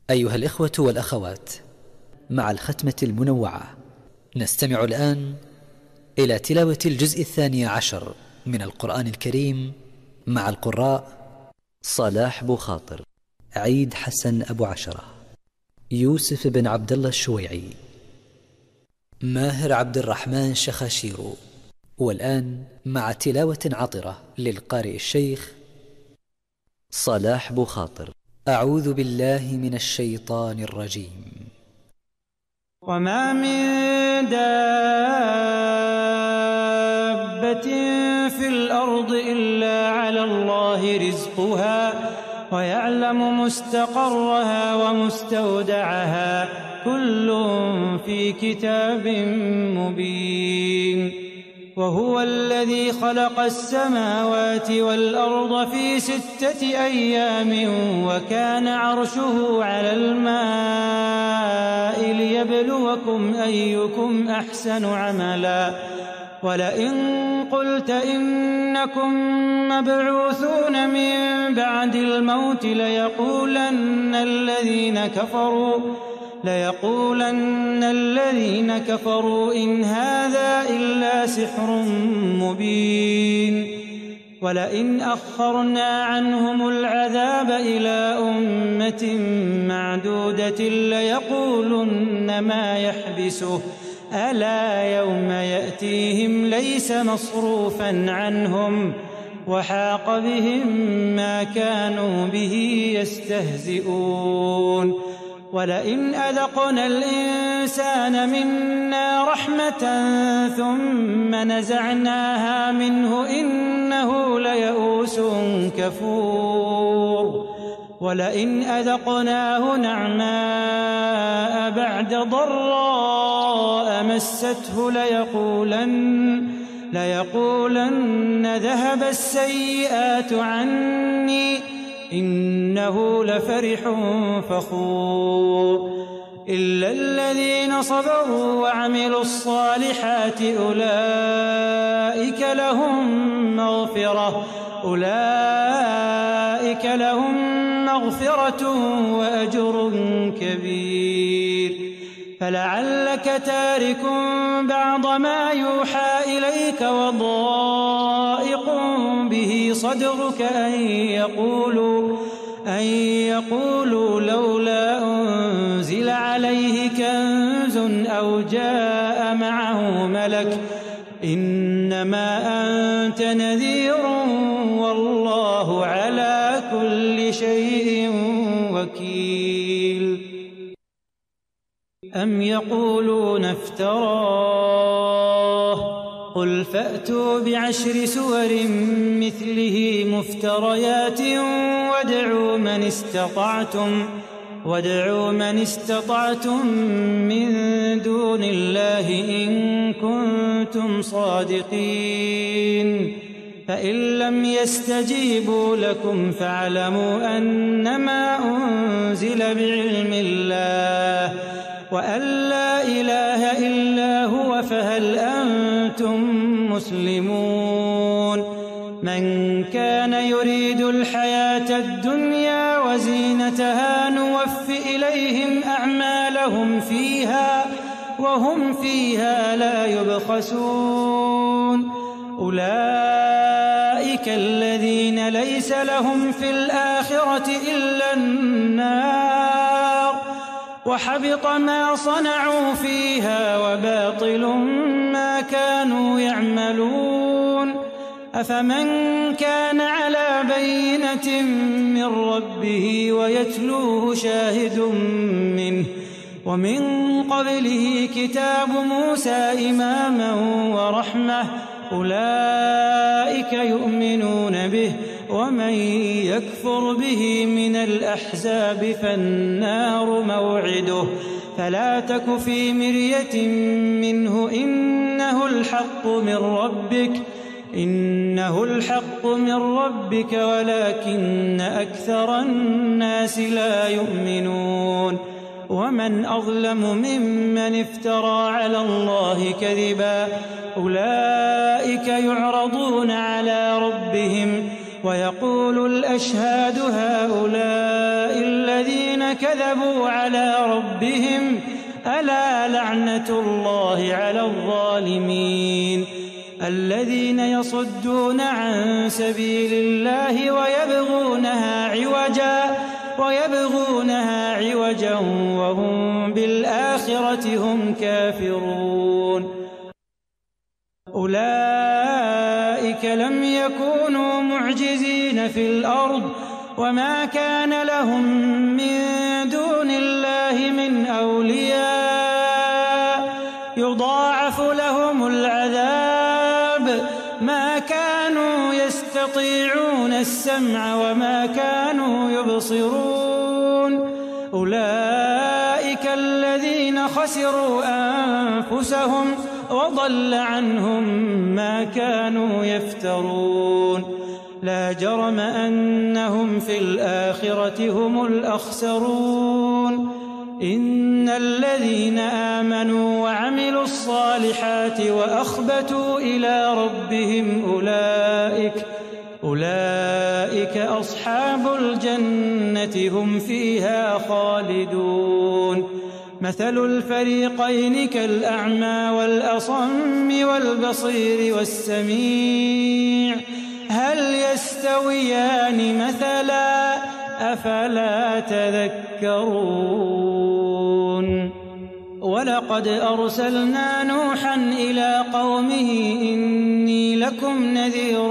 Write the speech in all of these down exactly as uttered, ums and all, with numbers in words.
أيها الإخوة والأخوات، مع الختمة المنوعة نستمع الآن إلى تلاوة الجزء الثاني عشر من القرآن الكريم مع القراء صلاح بوخاطر، عيد حسن أبو عشرة، يوسف بن عبد الله الشويعي، ماهر عبد الرحمن شخاشيرو. والآن مع تلاوة عطرة للقارئ الشيخ صلاح بوخاطر. أعوذ بالله من الشيطان الرجيم. وما من دابة في الأرض إلا على الله رزقها ويعلم مستقرها ومستودعها، كل في كتاب مبين. وهو الذي خلق السماوات والأرض في ستة أيام وكان عرشه على الماء ليبلوكم أيكم أحسن عملا. ولئن قلت إنكم مبعوثون من بعد الموت ليقولن الذين كفروا ليقولن الذين كفروا إن هذا إلا سحر مبين. ولئن أخرنا عنهم العذاب إلى أمة معدودة ليقولن ما يحبسه، ألا يوم يأتيهم ليس مصروفا عنهم وحاق بهم ما كانوا به يستهزئون. ولئن أذقنا الإنسان منا رحمة ثم نزعناها منه إنه ليئوس كفور. ولئن أذقناه نعماء بعد ضراء مسته ليقولن ليقولن ذهب السيئات عني إنه لفرح فخور. إلا الذين صبروا وعملوا الصالحات أولئك لهم مغفرة أولئك لهم مغفرة وأجر كبير. فلعلك تارك بعض ما يوحى إليك وضائق به صدرك أن يقولوا أن يقولوا لولا أنزل عليه كنز أو جاء معه ملك، إنما أنت نذير والله على كل شيء وكيل. أم يقولون افتراه قل فأتوا بعشر سور مثله مفتريات وادعوا من استطعتم وادعوا من استطعتم من دون الله إن كنتم صادقين. فإن لم يستجيبوا لكم فاعلموا أنما أنزل بعلم الله وأن لا إله إلا هو فهل أنتم مسلمون. من كان يريد الحياة الدنيا وزينتها نوف إليهم أعمالهم فيها وهم فيها لا يبخسون. أولئك الذين ليس لهم في الآخرة إلا النار وحبط ما صنعوا فيها وباطل ما كانوا يعملون. أفمن كان على بينة من ربه ويتلوه شاهد منه ومن قبله كتاب موسى إماما ورحمة أولئك يؤمنون به. ومن يكفر به من الأحزاب فالنار موعده فلا تك في مرية منه إنه الحق من ربك إنه الحق من ربك ولكن أكثر الناس لا يؤمنون. ومن أظلم ممن افترى على الله كذبا أولئك يعرضون على ربهم ويقول الأشهاد هؤلاء الذين كذبوا على ربهم ألا لعنة الله على الظالمين الذين يصدون عن سبيل الله ويبغونها عوجا ويبغونها عوجا وهم بالآخرة هم كافرون أولئك لم يكونوا معجزين في الأرض وما كان لهم من دون الله من أولياء يضاعف لهم العذاب ما كانوا يستطيعون السمع وما كانوا يبصرون أولئك الذين خسروا أنفسهم وضل عنهم ما كانوا يفترون لا جرم أنهم في الآخرة هم الأخسرون إن الذين آمنوا وعملوا الصالحات وأخبتوا إلى ربهم أولئك أولئك أصحاب الجنة هم فيها خالدون مثل الفريقين كالأعمى والأصم والبصير والسميع هل يستويان مثلا أفلا تذكرون ولقد أرسلنا نوحا إلى قومه إني لكم نذير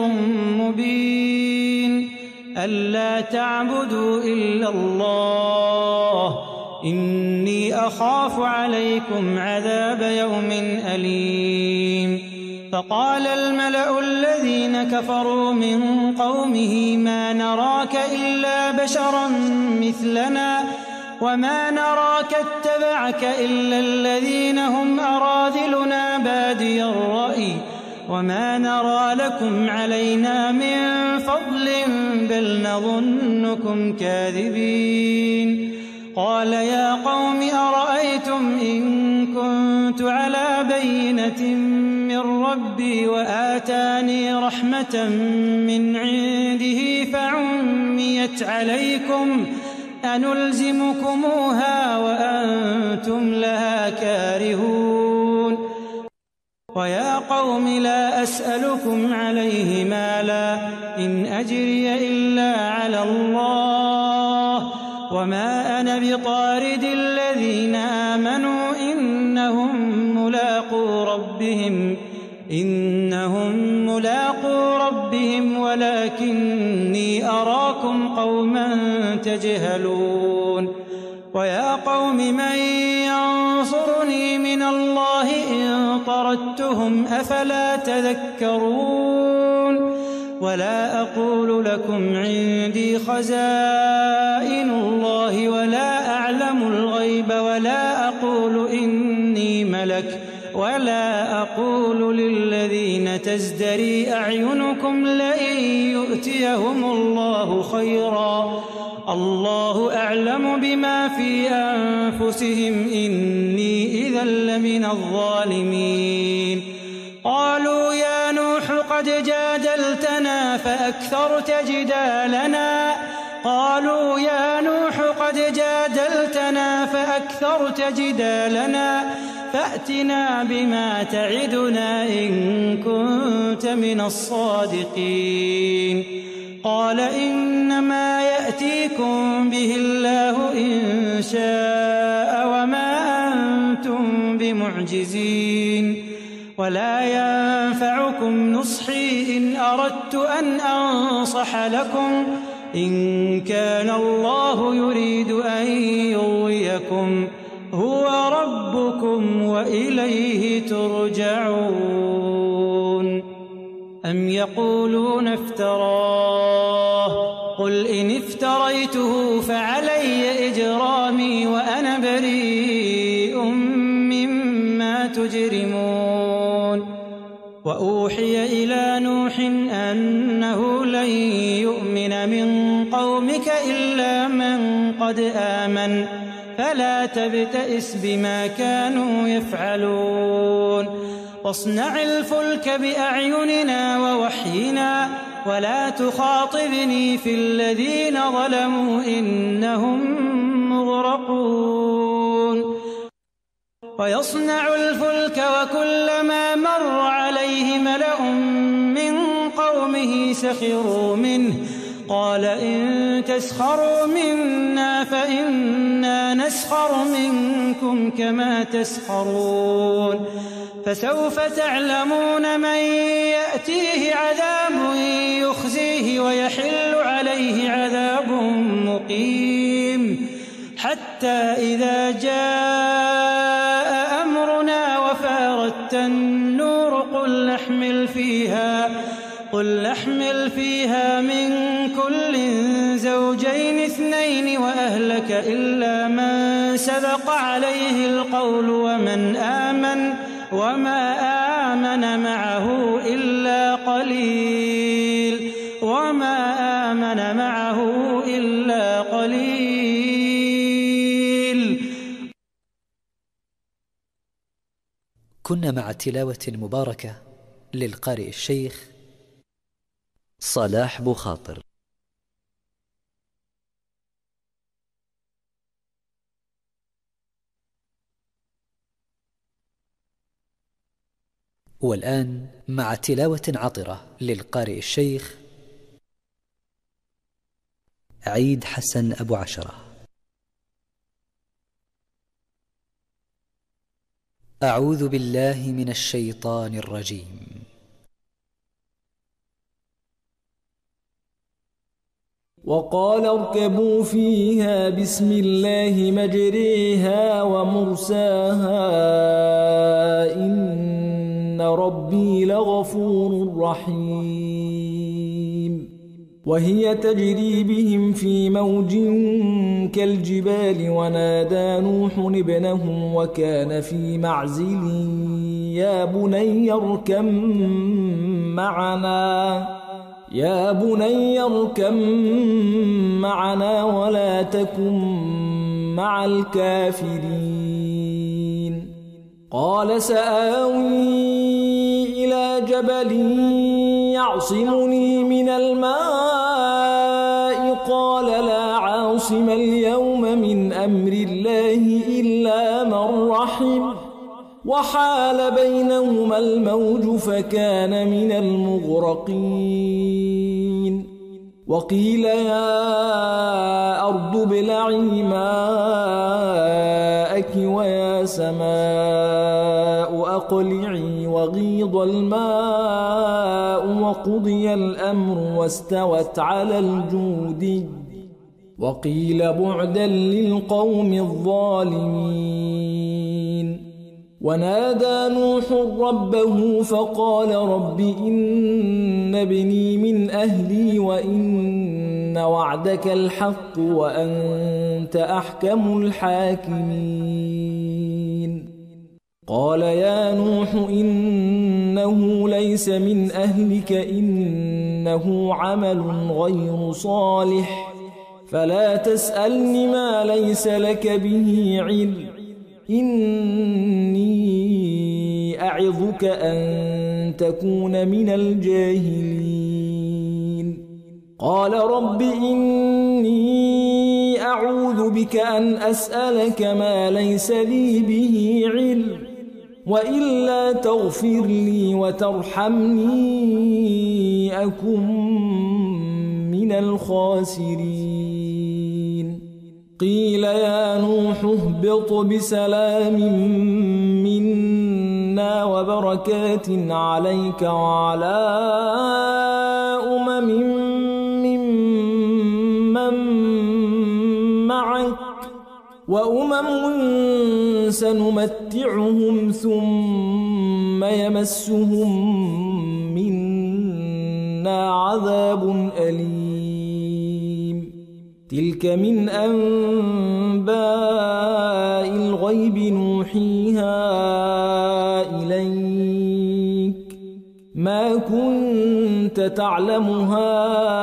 مبين ألا تعبدوا إلا الله إني أخاف عليكم عذاب يوم أليم فقال الملأ الذين كفروا من قومه ما نراك إلا بشرا مثلنا وما نراك اتبعك إلا الذين هم أراذلنا بادي الرأي وما نرى لكم علينا من فضل بل نظنكم كاذبين قال يا قوم أرأيتم إن كنت على بينة من ربي وآتاني رحمة من عنده فعميت عليكم أنلزمكموها وأنتم لها كارهون ويا قوم لا أسألكم عليه مالا إن أجري إلا على الله وما أنا بطارد الذين آمنوا إنهم ملاقو ربهم إنهم ملاقو ربهم ولكني أراكم قوما تجهلون ويا قوم من ينصرني من الله إن طردتهم أفلا تذكرون ولا أقول لكم عندي خزائن الله ولا أعلم الغيب ولا أقول إني ملك ولا أقول للذين تزدري أعينكم لئن يؤتيهم الله خيرا الله أعلم بما في أنفسهم إني إذا لمن الظالمين قالوا يا نوح قد جادلتنا فأكثرت جدالنا قالوا يا نوح قد جادلتنا فأكثرت جدالنا فأتنا بما تعدنا إن كنت من الصادقين قال إنما يأتيكم به الله إن شاء وما أنتم بمعجزين ولا ينفعكم نصحي إن أردت أن أنصح لكم إن كان الله يريد أن يغويكم هو ربكم وإليه ترجعون أم يقولون افتراه قل إن افتريته فعلي إجرامي وأنا بريء مما تجرمون وأوحي إلى نوح أنه لن يؤمن من قومك إلا من قد آمن فلا تبتئس بما كانوا يفعلون واصنع الفلك بأعيننا ووحينا ولا تخاطبني في الذين ظلموا إنهم مغرقون ويصنع الفلك وكلما مر عليه ملأ من قومه سخروا منه قال إن تسخروا منا فإنا نسخر منكم كما تسخرون فسوف تعلمون من يأتيه عذاب يخزيه ويحل عليه عذاب مقيم حتى إذا جاء أمرنا وفارت النور قل نحمل فيها قل نحمل فيها من كل زوجين اثنين وأهلك إلا من سبق عليه القول ومن آمن وما آمن معه إلا قليل وما آمن معه إلا قليل. كنا مع تلاوة مباركة للقارئ الشيخ صلاح بخاطر. والآن مع تلاوة عطرة للقارئ الشيخ عيد حسن أبو عشرة. أعوذ بالله من الشيطان الرجيم. وقال اركبوا فيها بسم الله مجريها ومرساها إن ربي لغفور رحيم. وهي تجري بهم في موج كالجبال ونادى نوح ابنه وكان في معزل يا بني اركب معنا يا بني اركب معنا ولا تكن مع الكافرين. قال سآوي إلى جبل يعصمني من الماء قال لا عاصم اليوم من أمر الله إلا من رحم وحال بينهما الموج فكان من المغرقين. وقيل يا أرض ابلعي ماءك ويا سماء أقلعي وغيض الماء وقضي الأمر واستوت على الجودي وقيل بعدا للقوم الظالمين. ونادى نوح ربه فقال رب إن ابني من أهلي وإن وعدك الحق وأنت أحكم الحاكمين. قال يا نوح إنه ليس من أهلك إنه عمل غير صالح فلا تسألني ما ليس لك به علم إني أعظك أن تكون من الجاهلين. قال رب إني أعوذ بك أن أسألك ما ليس لي به علم وإلا تغفر لي وترحمني أكن من الخاسرين. قيل يا نوح اهبط بسلام منا وبركات عليك وعلى أمم ممن معك وأمم سنمتعهم ثم يمسهم منا عذاب أليم. تلك من أنباء الغيب نوحيها إليك ما كنت تعلمها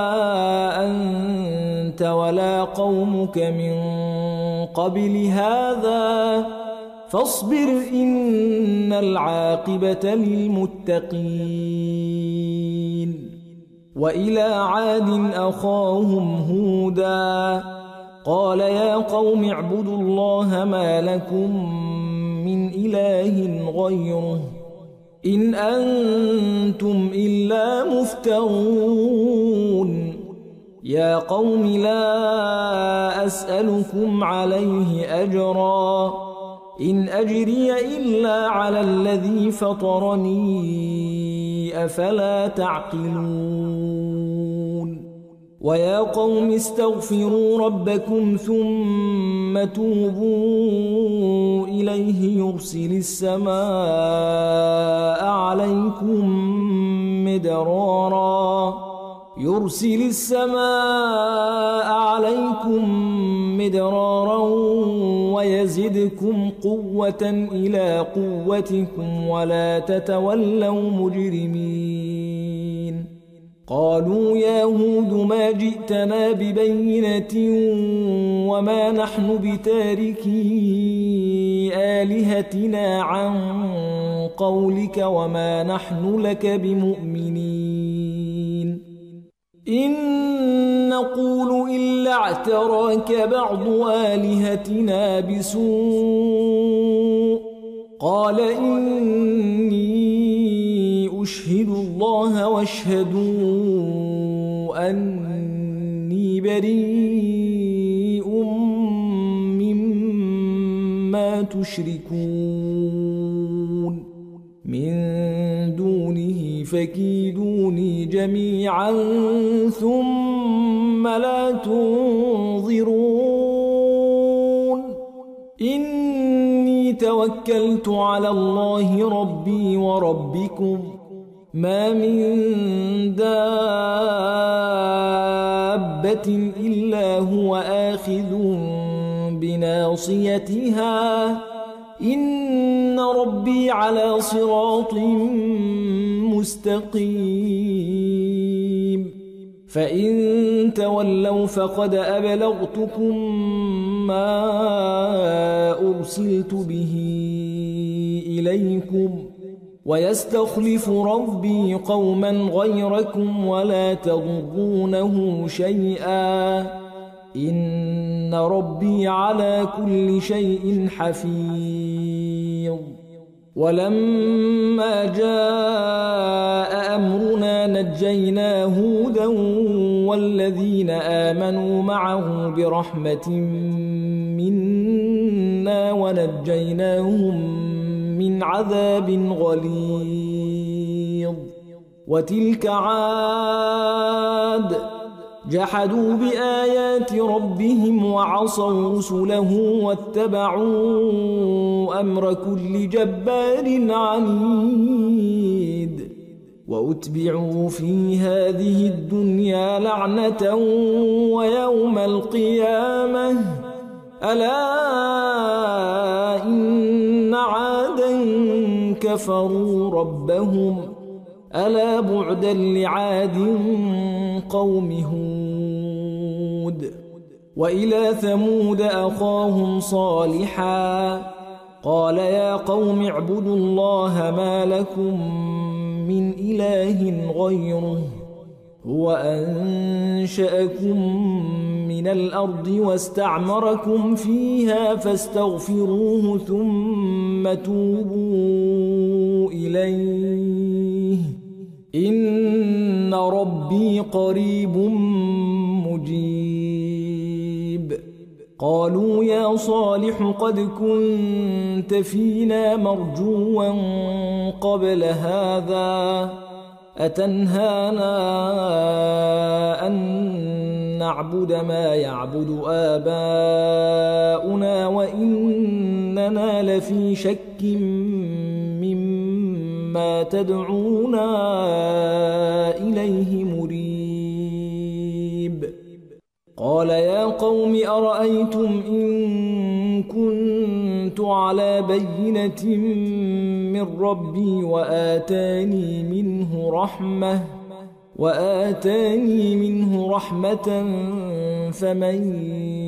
أنت ولا قومك من قبل هذا فاصبر إن العاقبة للمتقين. وإلى عاد أخاهم هودا قال يا قوم اعبدوا الله ما لكم من إله غيره إن أنتم إلا مفترون يا قوم لا أسألكم عليه أجرا إن أجري إلا على الذي فطرني أفلا تعقلون ويا قوم استغفروا ربكم ثم توبوا إليه يرسل السماء عليكم مدرارا يرسل السماء عليكم مدرارا ويزدكم قوة إلى قوتكم ولا تتولوا مجرمين قالوا يا هود ما جئتنا ببينة وما نحن بتاركي آلهتنا عن قولك وما نحن لك بمؤمنين إن نقول إلا اعتراك بعض آلهتنا بسوء قال إني أشهد الله واشهدوا أني بريء مما تشركون من دونه فكيدوني جميعا ثم لا تنظرون إني توكلت على الله ربي وربكم ما من دابة إلا هو آخذ بناصيتها إن ربي على صراط مستقيم فإن تولوا فقد أبلغتكم ما أرسلت به إليكم ويستخلف ربي قوما غيركم ولا تضرونه شيئا إن ربي على كل شيء حفيظ ولما جاء أمرنا نجينا هودا والذين آمنوا معه برحمة منا ونجيناهم من عذاب غليظ وتلك عاد جحدوا بآيات ربهم وعصوا رسله واتبعوا أمر كل جبار عنيد وأتبعوا في هذه الدنيا لعنة ويوم القيامة ألا إن عادا كفروا ربهم ألا بعدا لعاد قوم هود وإلى ثمود أخاهم صالحا قال يا قوم اعبدوا الله ما لكم من إله غيره هو أنشأكم من الأرض واستعمركم فيها فاستغفروه ثم توبوا إليه إن ربي قريب مجيب قالوا يا صالح قد كنت فينا مرجوا قبل هذا أتنهانا أن نعبد ما يعبد آباؤنا وإننا لفي شك مما تدعونا إليه مريب قال يا قوم أرأيتم إن كنت على بينة من ربي وآتاني منه رحمة وآتاني منه رحمة فمن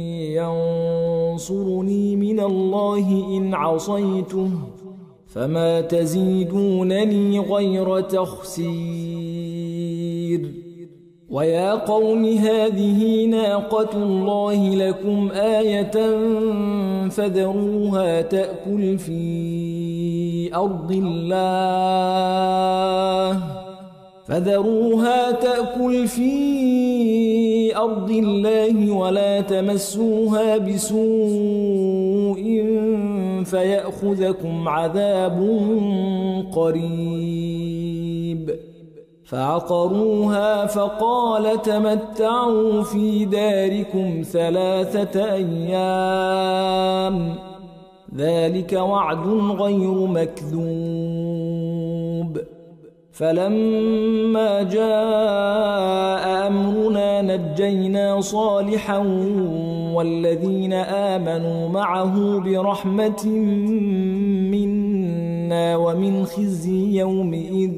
ينصرني من الله إن عصيته فما تزيدونني غير تخسير ويا قوم هذه ناقة الله لكم آية فذروها تأكل في أرض الله فذروها تأكل في أرض الله ولا تمسوها بسوء فيأخذكم عذاب قريب فعقروها فقال تمتعوا في داركم ثلاثة أيام ذلك وعد غير مكذوب فلما جاء أمرنا نجينا صالحا والذين آمنوا معه برحمة منا ومن خزي يومئذ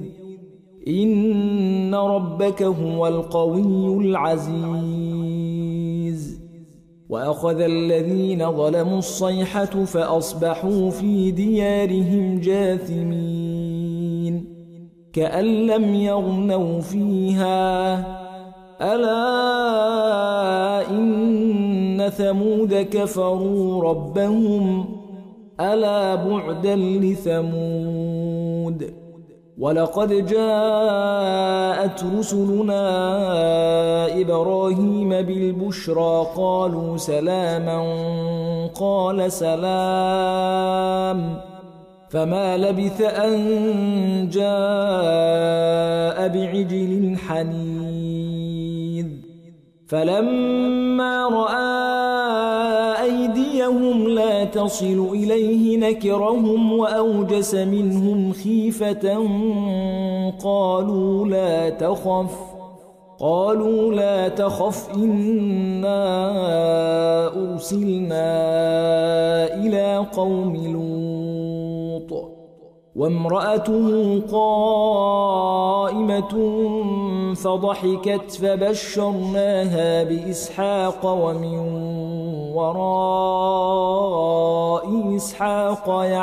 إن ربك هو القوي العزيز وأخذ الذين ظلموا الصيحة فأصبحوا في ديارهم جاثمين كأن لم يغنوا فيها ألا إن ثمود كفروا ربهم ألا بعدا لثمود ولقد جاءت رسلنا إبراهيم بالبشرى قالوا سلاما قال سلام فما لبث أن جاء بعجل حنيذ فلما رأى أيديهم لا تصل إليه نكرهم وأوجس منهم خيفة قالوا لا تخف قالوا لا تخف إنا أرسلنا إلى قوم لوط وامرأته قائمة فضحكت فبشرناها بإسحاق ومن وراء إسحاق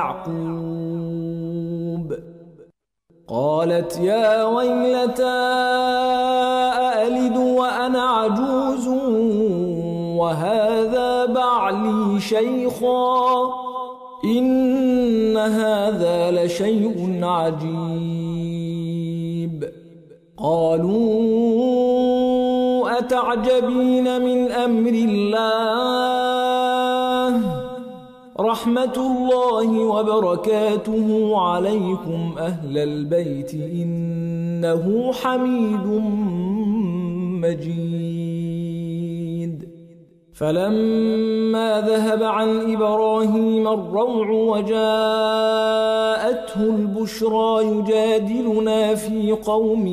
يعقوب قالت يا ويلتى أألد وأنا عجوز وهذا بعلي شيخا إن هذا لشيء عجيب قالوا أتعجبين من أمر الله رحمة الله وبركاته عليكم أهل البيت إنه حميد مجيد فلما ذهب عن إبراهيم الروع وجاءته البشرى يجادلنا في قوم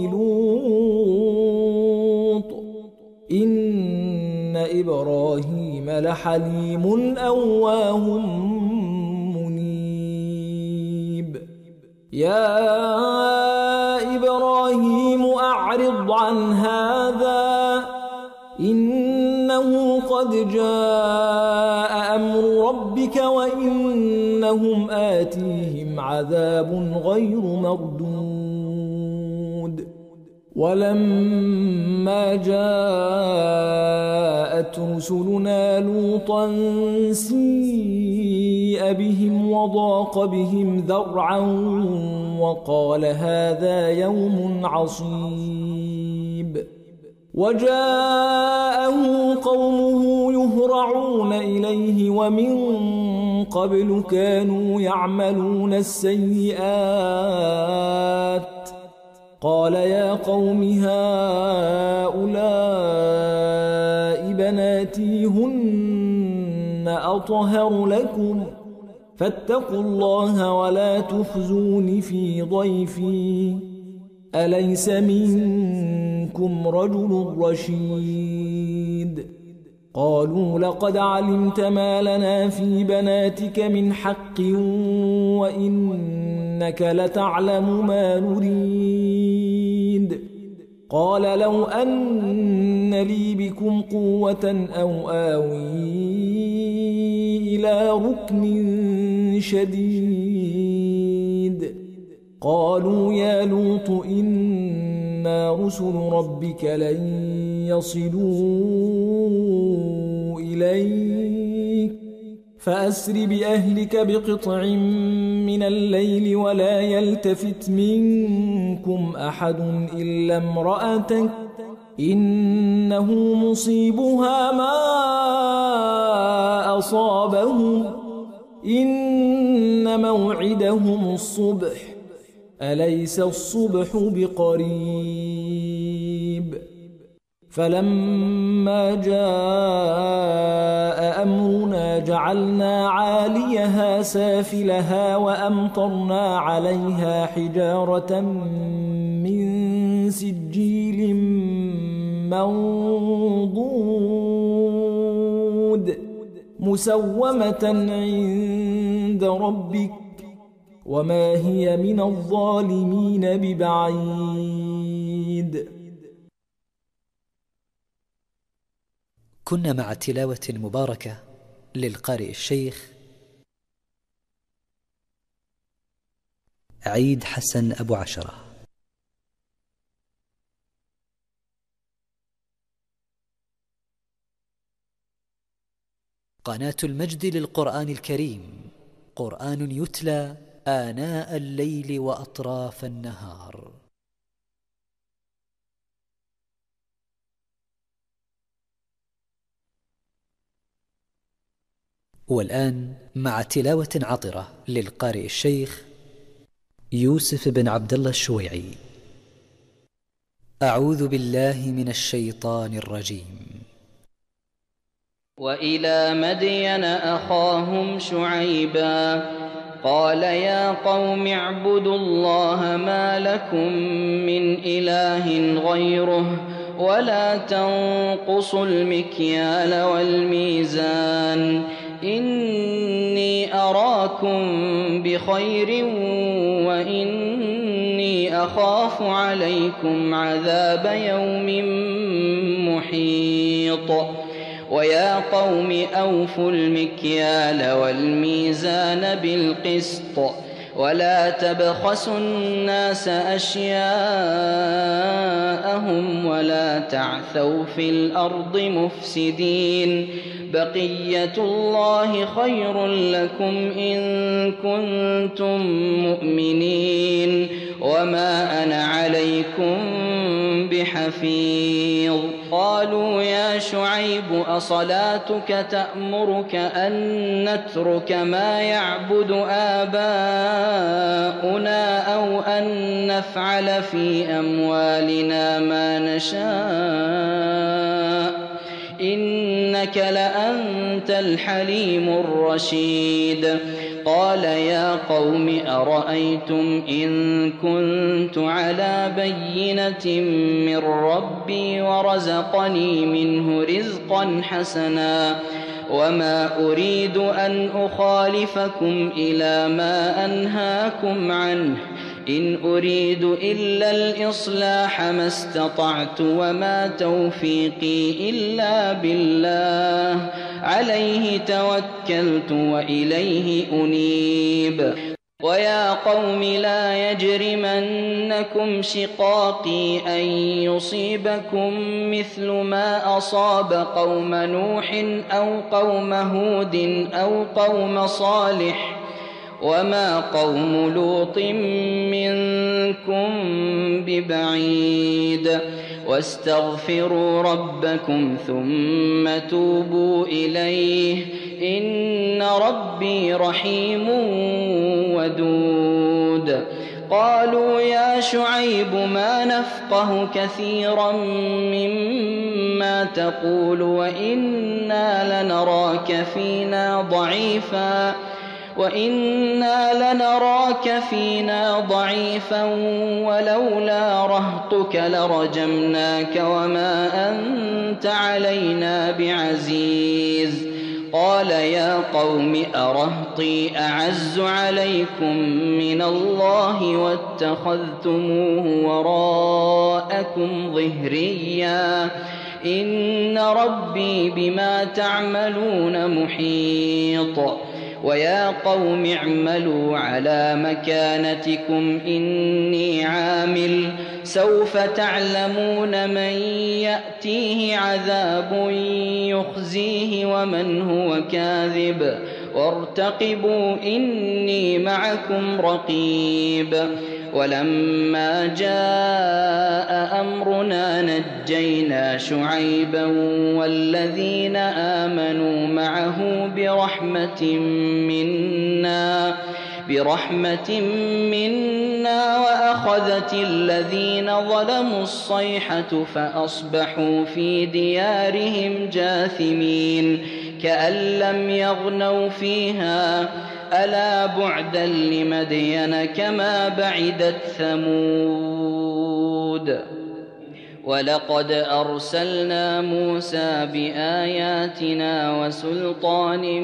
لوط إن إبراهيم لحليم أواه منيب يا إبراهيم أعرض عن هذا إنه قد جاء أمر ربك وإنهم آتيهم عذاب غير مردود ولما جاءت رسلنا لوطا سيء بهم وضاق بهم ذرعا وقال هذا يوم عصيب وجاءه قومه يهرعون إليه ومن قبل كانوا يعملون السيئات قال يا قوم هؤلاء بناتي هن أطهر لكم فاتقوا الله ولا تخزون في ضيفي أليس منكم رجل رشيد قالوا لقد علمت ما لنا في بناتك من حق وإنك لتعلم ما نريد قال لو أن لي بكم قوة أو آوي إلى ركن شديد قالوا يا لوط إن إنا رسل ربك لن يصلوا إليك فأسر بأهلك بقطع من الليل ولا يلتفت منكم أحد إلا امرأتك إنه مصيبها ما أصابهم إن موعدهم الصبح أليس الصبح بقريب فلما جاء أمرنا جعلنا عاليها سافلها وأمطرنا عليها حجارة من سجيل منضود مسومة عند ربك وما هي من الظالمين ببعيد. كنا مع تلاوة مباركة للقارئ الشيخ عيد حسن أبو عشرة. قناة المجد للقرآن الكريم، قرآن يتلى آناء الليل وأطراف النهار. والآن مع تلاوة عطرة للقارئ الشيخ يوسف بن عبد الله الشويعي. أعوذ بالله من الشيطان الرجيم. وإلى مدين أخاهم شعيبا قال يا قوم اعبدوا الله ما لكم من إله غيره ولا تنقصوا المكيال والميزان إني أراكم بخير وإني أخاف عليكم عذاب يوم محيط ويا قوم أوفوا المكيال والميزان بالقسط ولا تبخسوا الناس أشياءهم ولا تعثوا في الأرض مفسدين بقية الله خير لكم إن كنتم مؤمنين وما أنا عليكم بحفيظ. قالوا يا شعيب أصلاتك تأمرك أن نترك ما يعبد آباؤنا أو أن نفعل في أموالنا ما نشاء إنك لأنت الحليم الرشيد. قال يا قوم أرأيتم إن كنت على بينة من ربي ورزقني منه رزقا حسنا وما أريد أن أخالفكم إلى ما أنهاكم عنه إن أريد إلا الإصلاح ما استطعت وما توفيقي إلا بالله عليه توكلت وإليه أنيب. ويا قوم لا يجرمنكم شقاقي أن يصيبكم مثل ما أصاب قوم نوح أو قوم هود أو قوم صالح وما قوم لوط منكم ببعيد واستغفروا ربكم ثم توبوا إليه إن ربي رحيم ودود. قالوا يا شعيب ما نفقه كثيرا مما تقول وإنا لنراك فينا ضعيفا وإنا لنراك فينا ضعيفا ولولا رهطك لرجمناك وما أنت علينا بعزيز. قال يا قوم أرهطي أعز عليكم من الله واتخذتموه وراءكم ظهريا إن ربي بما تعملون محيط. ويا قوم اعملوا على مكانتكم إني عامل سوف تعلمون من يأتيه عذاب يخزيه ومن هو كاذب وارتقبوا إني معكم رقيب. ولما جاء أمرنا نجينا شعيبا والذين آمنوا معه برحمة منا برحمة منا وأخذت الذين ظلموا الصيحة فأصبحوا في ديارهم جاثمين كأن لم يغنوا فيها ألا بعدا لمدين كما بعدت ثمود. ولقد أرسلنا موسى بآياتنا وسلطان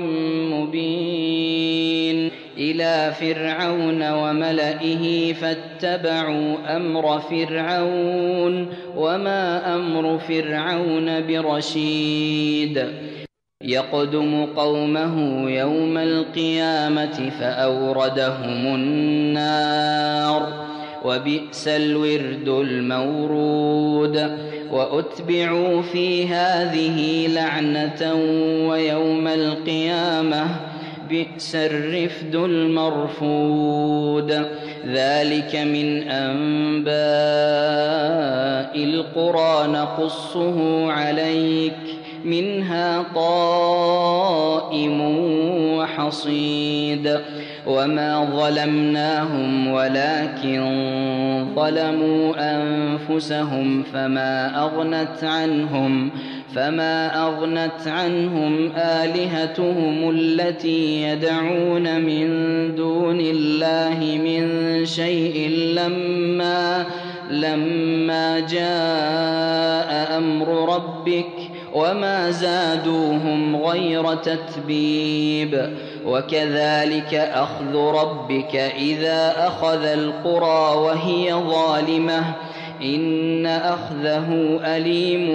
مبين إلى فرعون وملئه فاتبعوا أمر فرعون وما أمر فرعون برشيد. يقدم قومه يوم القيامة فأوردهم النار وبئس الورد المورود. وأتبعوا في هذه لعنة ويوم القيامة بئس الرفد المرفود. ذلك من أنباء القرى نقصه عليك منها قائم وحصيد. وما ظلمناهم ولكن ظلموا أنفسهم فما أغنت عنهم فما أغنت عنهم آلهتهم التي يدعون من دون الله من شيء لما لما جاء أمر ربك وما زادوهم غير تتبيب. وكذلك أخذ ربك إذا أخذ القرى وهي ظالمة إن أخذه أليم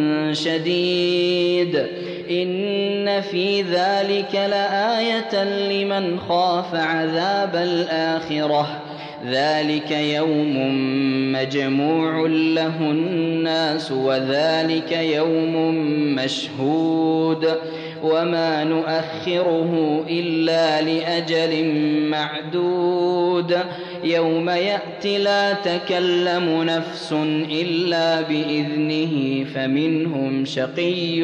شديد. إن في ذلك لآية لمن خاف عذاب الآخرة ذلك يوم مجموع له الناس وذلك يوم مشهود. وما نؤخره إلا لأجل معدود يوم يأتي لا تكلم نفس إلا بإذنه فمنهم شقي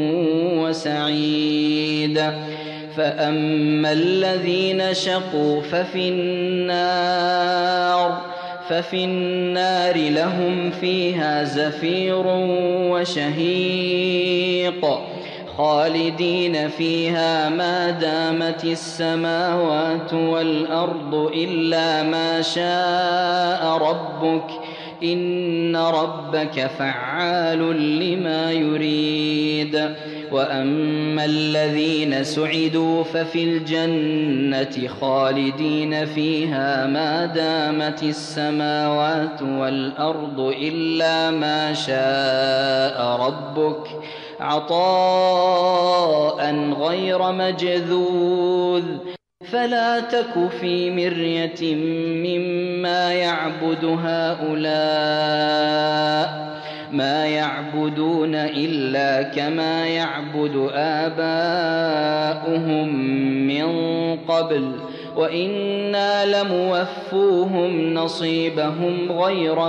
وسعيد. فأما الذين شقوا ففي النار ففي النار لهم فيها زفير وشهيق خالدين فيها ما دامت السماوات والأرض إلا ما شاء ربك إن ربك فعال لما يريد. وأما الذين سعدوا ففي الجنة خالدين فيها ما دامت السماوات والأرض إلا ما شاء ربك عطاء غير مجذوذ. فلا تك في مرية مما يعبد هؤلاء ما يعبدون إلا كما يعبد آباؤهم من قبل وإنا لموفوهم نصيبهم غير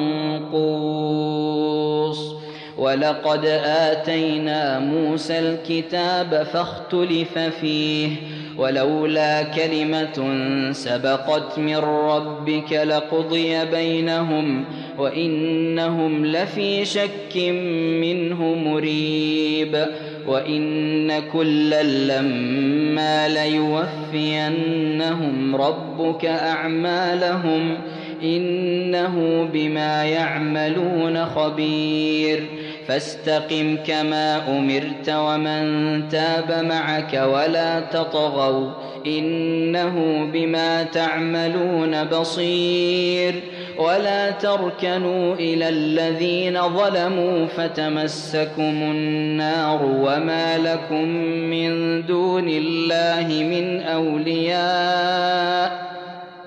منقوص. ولقد آتينا موسى الكتاب فاختلف فيه ولولا كلمة سبقت من ربك لقضي بينهم وإنهم لفي شك منه مريب. وإن كلا لما ليوفينهم ربك أعمالهم إنه بما يعملون خبير. فاستقم كما أمرت ومن تاب معك ولا تطغوا إنه بما تعملون بصير. ولا تركنوا إلى الذين ظلموا فتمسكم النار وما لكم من دون الله من أولياء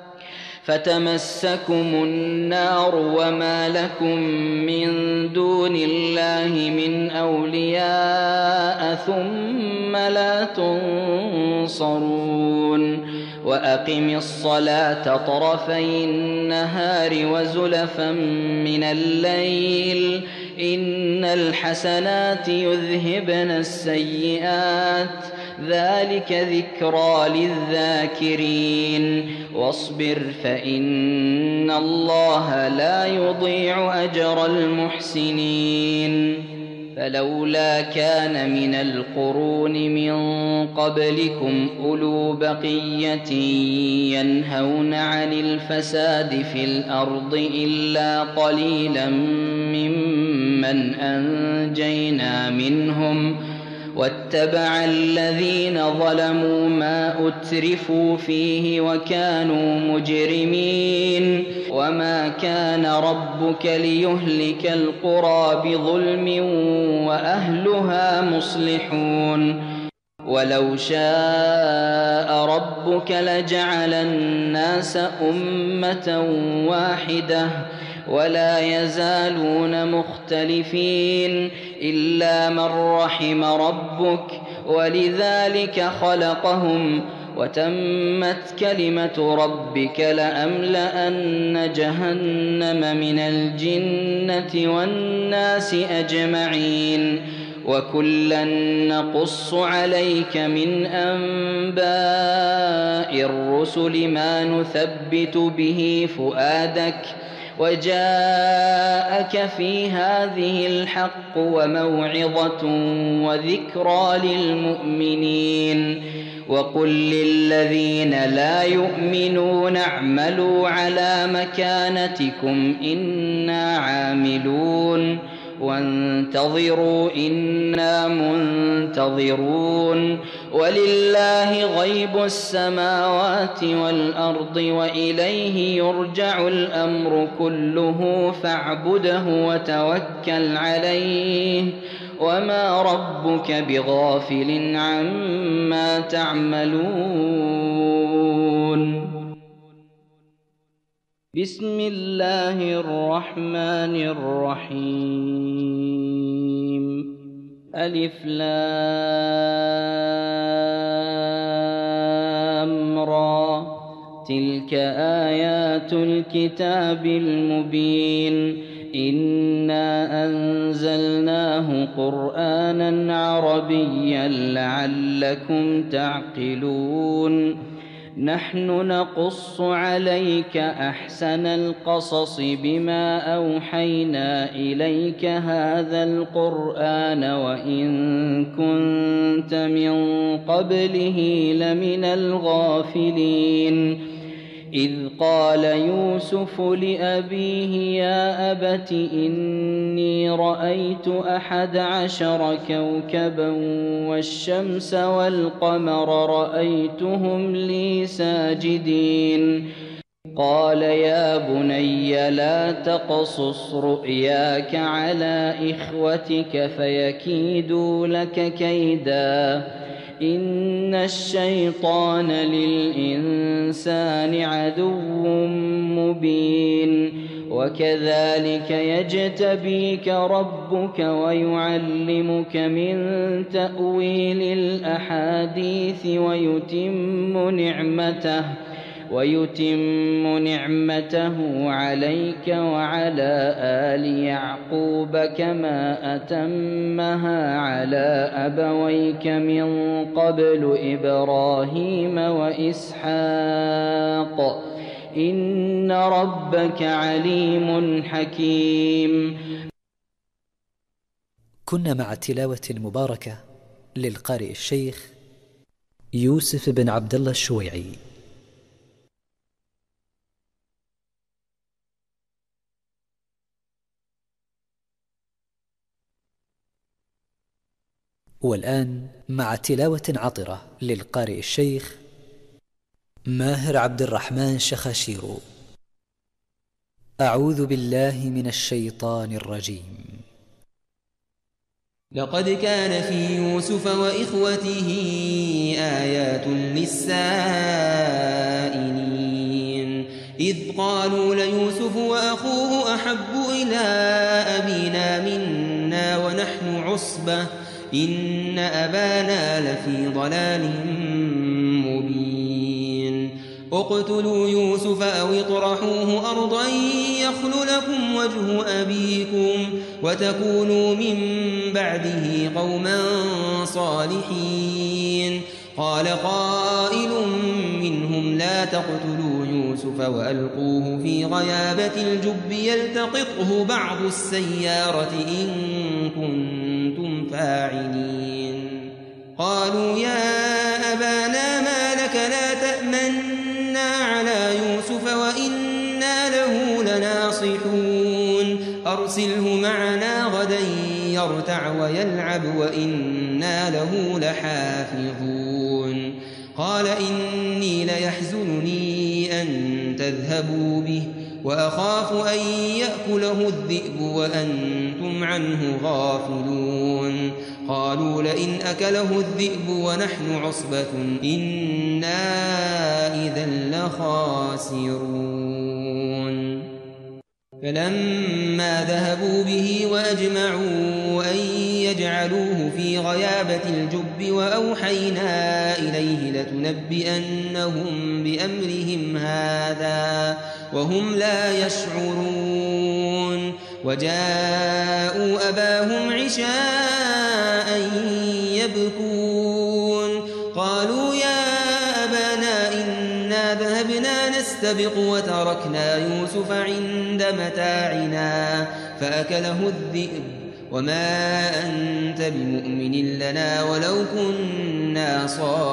فتمسكم النار وما لكم من دون الله من أولياء ثم لا تنصرون وأقم الصلاة طرفي النهار وزلفا من الليل إن الحسنات يذهبن السيئات ذلك ذكرى للذاكرين واصبر فإن الله لا يضيع أجر المحسنين فلولا كان من القرون من قبلكم أولو بقية ينهون عن الفساد في الأرض إلا قليلا ممن أنجينا منهم واتبع الذين ظلموا ما أترفوا فيه وكانوا مجرمين وما كان ربك ليهلك القرى بظلم وأهلها مصلحون ولو شاء ربك لجعل الناس أمة واحدة ولا يزالون مختلفين إلا من رحم ربك ولذلك خلقهم وتمت كلمة ربك لأملأن جهنم من الجنة والناس أجمعين وكلا نقص عليك من أنباء الرسل ما نثبت به فؤادك وجاءك في هذه الحق وموعظة وذكرى للمؤمنين وقل للذين لا يؤمنون اعملوا على مكانتكم إنا عاملون وانتظروا إنا منتظرون ولله غيب السماوات والأرض وإليه يرجع الأمر كله فاعبده وتوكل عليه وما ربك بغافل عما تعملون بسم الله الرحمن الرحيم ألف لام را تلك آيات الكتاب المبين إنا أنزلناه قرآنا عربيا لعلكم تعقلون نحن نقص عليك أحسن القصص بما أوحينا إليك هذا القرآن وإن كنت من قبله لمن الغافلين إذ قال يوسف لأبيه يا أبت إني رأيت أحد عشر كوكبا والشمس والقمر رأيتهم لي ساجدين قال يا بني لا تقصص رؤياك على إخوتك فيكيدوا لك كيدا إن الشيطان للإنسان عدو مبين وكذلك يجتبيك ربك ويعلمك من تأويل الأحاديث ويتم نعمته ويتم نعمته عليك وعلى آل يعقوب كما أتمها على أبويك من قبل إبراهيم وإسحاق إن ربك عليم حكيم. كنا مع التلاوة المباركة للقارئ الشيخ يوسف بن عبد الله الشويعي. والآن مع تلاوة عطرة للقارئ الشيخ ماهر عبد الرحمن شخاشيرو. أعوذ بالله من الشيطان الرجيم. لقد كان في يوسف وإخوته آيات للسائلين إذ قالوا ليوسف وأخوه أحب إلى أبينا منا ونحن عصبة إن أبانا لفي ضلال مبين اقتلوا يوسف أو اطرحوه أرضا يخل لكم وجه أبيكم وتكونوا من بعده قوما صالحين قال قائل منهم لا تقتلوا يوسف وألقوه في غيابة الجب يلتقطه بعض السيارة إن كنتم فاعلين قالوا يا أبانا ما لك لا تأمنا على يوسف وإنا له لناصحون أرسله معنا غدا يرتع ويلعب وإنا له لحافظون قال إني ليحزنني أن تذهبوا به وأخاف أن يأكله الذئب وأنتم عنه غافلون قالوا لئن أكله الذئب ونحن عصبة إنا إذا لخاسرون فلما ذهبوا به وأجمعوا أن يجعلوه في غيابة الجب وأوحينا إليه لتنبئنهم بأمرهم هذا وهم لا يشعرون وجاءوا أباهم عشاء يبكون قالوا يا أبانا إنا ذهبنا نستبق وتركنا يوسف عند متاعنا فأكله الذئب وما أنت بمؤمن لنا ولو كنا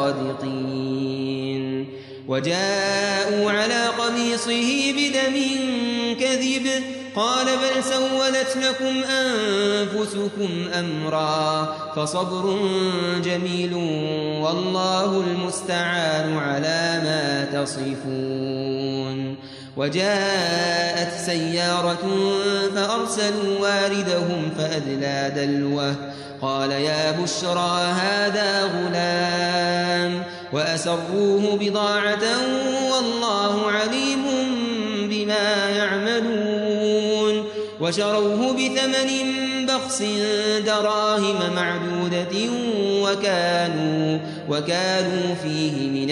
صادقين وجاءوا على قميصه بدم كذب قال بل سولت لكم أنفسكم أمرا فصبر جميل والله المستعان على ما تصفون وجاءت سيارة فأرسلوا واردهم فأدلى دلوه قال يا بشرى هذا غلام وأسروه بضاعة والله عليم بما يعملون وشروه بثمن بخس دراهم معدودة وكانوا, وكانوا فيه من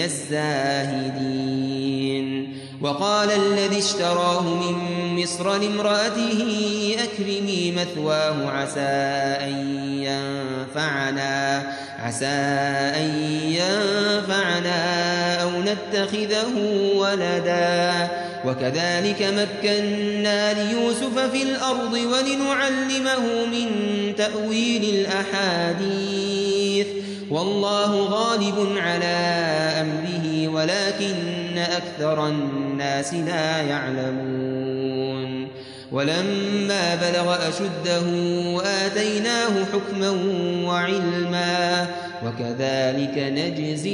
الزاهدين وقال الذي اشتراه من مصر لامرأته أكرمي مثواه عسى أن ينفعنا عسى أن ينفعنا أو نتخذه ولدا وكذلك مكنا ليوسف في الأرض ولنعلمه من تأويل الأحاديث والله غالب على أمره ولكن أكثر الناس لا يعلمون ولما بلغ أشده وآتيناه حكما وعلما وكذلك نجزي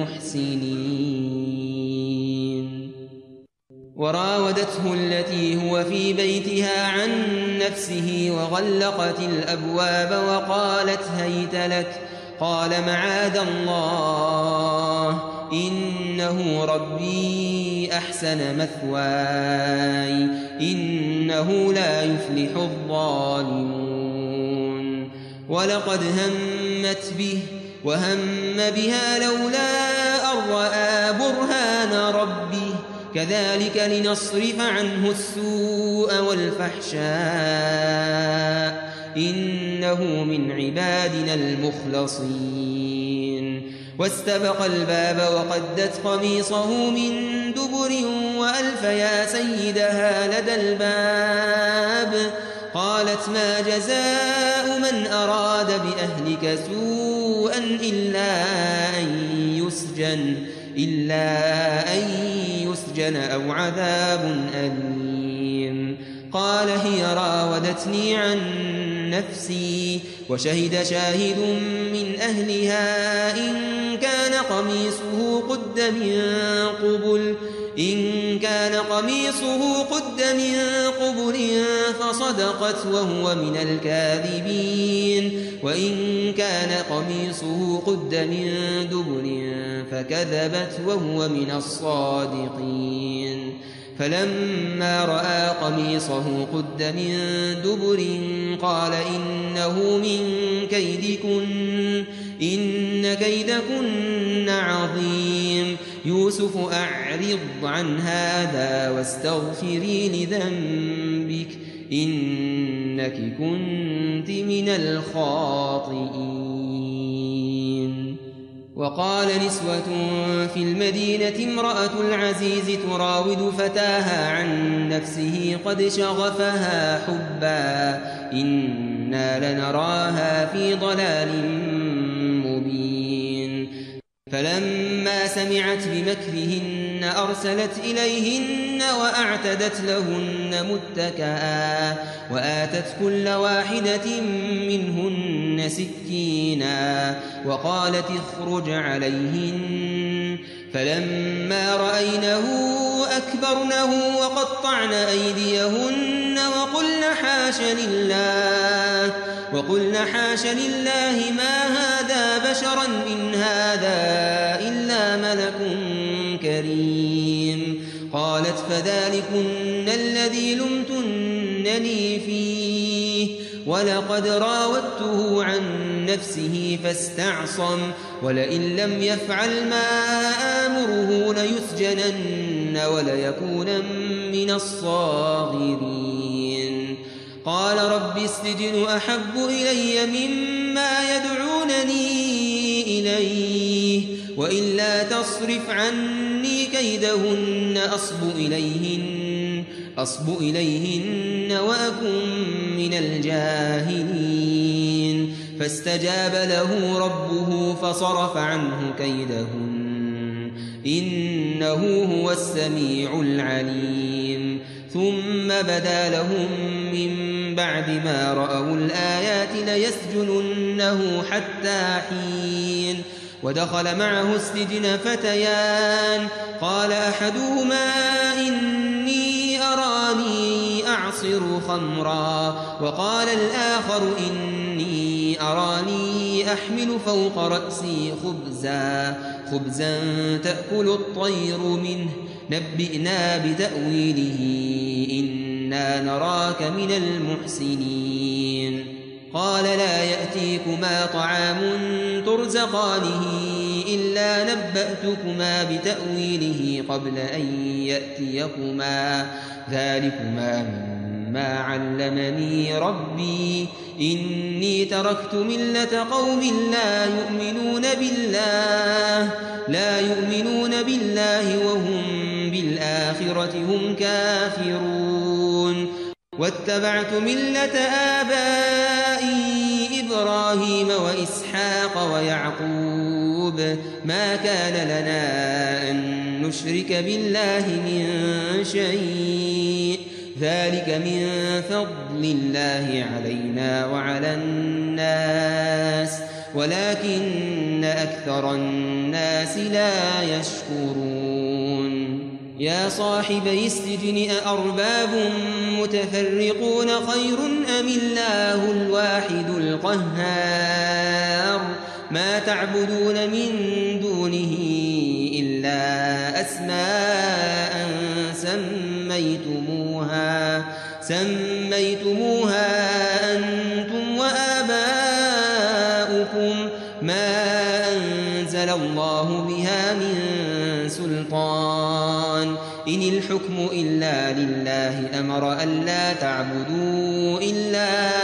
المحسنين وراودته التي هو في بيتها عن نفسه وغلقت الأبواب وقالت هيت لك قال معاذ الله إنه ربي أحسن مثواي إنه لا يفلح الظالمون ولقد همت به وهم بها لولا أن رأى برهان ربه كذلك لنصرف عنه السوء والفحشاء إنه من عبادنا المخلصين واستبق الباب وقدت قميصه من دبر وألف يا سيدها لدى الباب قالت ما جزاء من أراد بأهلك سوءا إلا أن يسجن إلا أن يسجن أو عذاب أليم قال هي راودتني عن نفسي وشهد شاهد من أهلها إن كان قميصه قد من قبل إن كان قميصه قد من قبل فصدقت وهو من الكاذبين وإن كان قميصه قد من دبر فكذبت وهو من الصادقين فلما رأى قميصه قد من دبر قال إنه من كيدكن إن كيدكن عظيم يوسف أعرض عن هذا واستغفري لذنبك إنك كنت من الخاطئين. وقال نسوة في المدينة امرأة العزيز تراود فتاها عن نفسه قد شغفها حبا إنا لنراها في ضلال مبين. فلما سمعت بمكرهن أرسلت إليهن وأعتدت لهن متكئا وآتت كل واحدة منهن سكينا وقالت اخرج عليهن فلما رأينه أكبرنه وقطعن أيديهن وقلن حاش لله وقلن حاش لله ما هذا بشرا إن هذا إلا ملك كريم. قالت فذلكن الذي لمتنني فيه ولقد راودته عن نفسه فاستعصم ولئن لم يفعل ما آمره ليسجنن وليكون من الصاغرين. قال رب السجن أحب إلي مما يدعونني إليه وإلا تصرف عني كيدهن أصب إليهن أصب إليهن وأكن من الجاهلين. فاستجاب له ربه فصرف عنه كيدهن إنه هو السميع العليم. ثم بدا لهم من بعد ما رأوا الآيات ليسجننه حتى حين. ودخل معه السجن فتيان قال أحدهما إني أراني أعصر خمرا وقال الآخر إني أراني أحمل فوق رأسي خبزا خبزا تأكل الطير منه نبئنا بتأويله إنا نراك من المحسنين. قال لا يأتيكما طعام ترزقانه إلا نبأتكما بتأويله قبل أن يأتيكما ذلكما مما علمني ربي إني تركت ملة قوم لا يؤمنون بالله لا يؤمنون بالله وهم بالآخرة هم كافرون. واتبعت ملة آبائي إبراهيم وإسحاق ويعقوب ما كان لنا أن نشرك بالله من شيء ذلك من فضل الله علينا وعلى الناس ولكن أكثر الناس لا يشكرون. يا صاحبي السجن أأرباب متفرقون خير أم الله الواحد القهار ما تعبدون من دونه إلا أسماء سميتموها سميتموها أنتم وآباؤكم ما أنزل الله بها من سلطان إن الحكم إلا لله أمر ألا تعبدوا إلا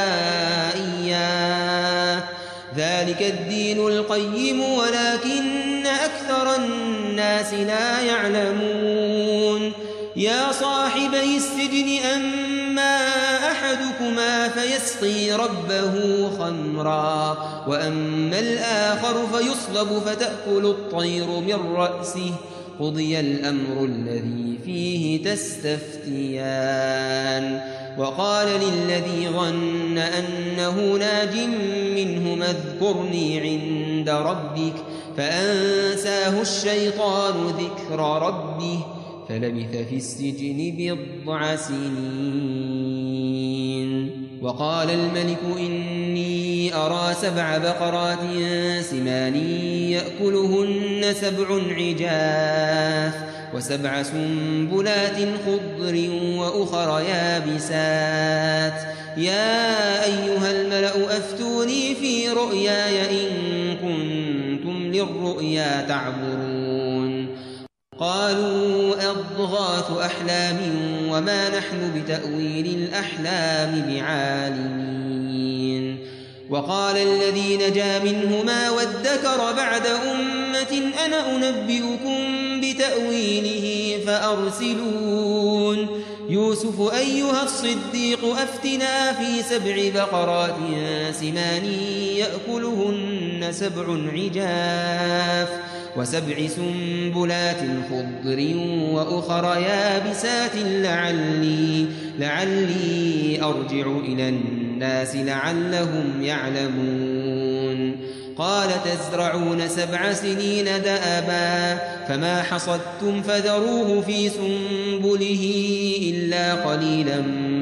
إياه ذلك الدين القيم ولكن أكثر الناس لا يعلمون. يا صاحبي السجن أما أحدكما فيسقي ربه خمرا وأما الآخر فيصلب فتأكل الطير من رأسه قضي الأمر الذي فيه تستفتيان. وقال للذي ظن أنه ناج منهما اذكرني عند ربك فأنساه الشيطان ذكر ربه فلبث في السجن بضع سنين. وقال الملك إني أرى سبع بقرات سمان يأكلهن سبع عجاف وسبع سنبلات خضر وأخر يابسات يا أيها الملأ أفتوني في رؤياي إن كنتم للرؤيا تعبرون. قالوا أضغاث أحلام وما نحن بتأويل الأحلام بعالمين. وقال الذي نجا منهما وادكر بعد أمة أنا أنبئكم بتأويله فأرسلون. يوسف أيها الصديق أفتنا في سبع بقرات سمان يأكلهن سبع عجاف وسبع سنبلات خضر وأخر يابسات لعلي, لعلي أرجع إلى الناس لعلهم يعلمون. قال تزرعون سبع سنين دأبا فما حصدتم فذروه في سنبله إلا قليلا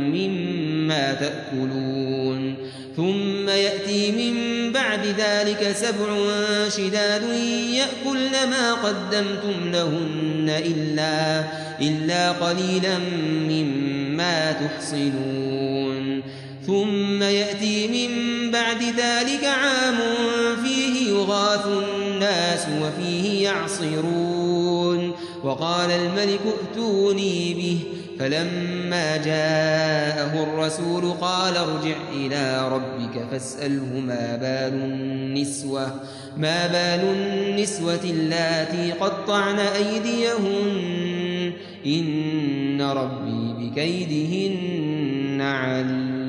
مما تأكلون. ثم يأتي من بعد ذلك سبع شداد يأكلن ما قدمتم لهن إلا, إلا قليلا مما تحصنون. ثم يأتي من بعد ذلك عام فيه يغاث الناس وفيه يعصرون. وقال الملك ائتوني به فلما جاءه الرسول قال ارجع إلى ربك فاسأله ما بال النسوة, ما بال النسوة اللاتي قطعن أيديهن إن ربي بكيدهن عليم.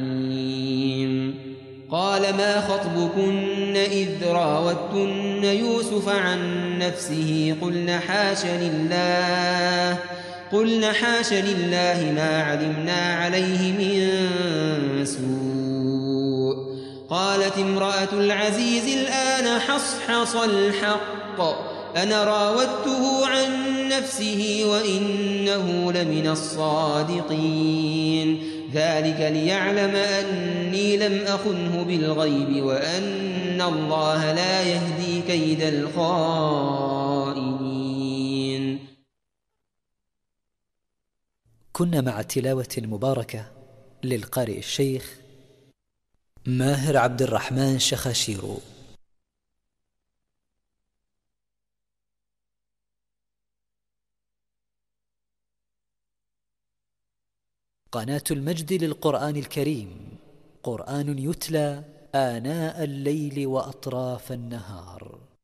قال ما خطبكن إذ راوتن يوسف عن نفسه قلن حاش لله قلن حاش لله ما علمنا عليه من سوء. قالت امرأة العزيز الآن حصحص الحق أنا راودته عن نفسه وإنه لمن الصادقين. ذلك ليعلم أني لم أخنه بالغيب وأن الله لا يهدي كيد الخائنين. كنا مع التلاوة المباركة للقارئ الشيخ ماهر عبد الرحمن شخاشيرو. قناة المجد للقرآن الكريم، قرآن يتلى آناء الليل وأطراف النهار.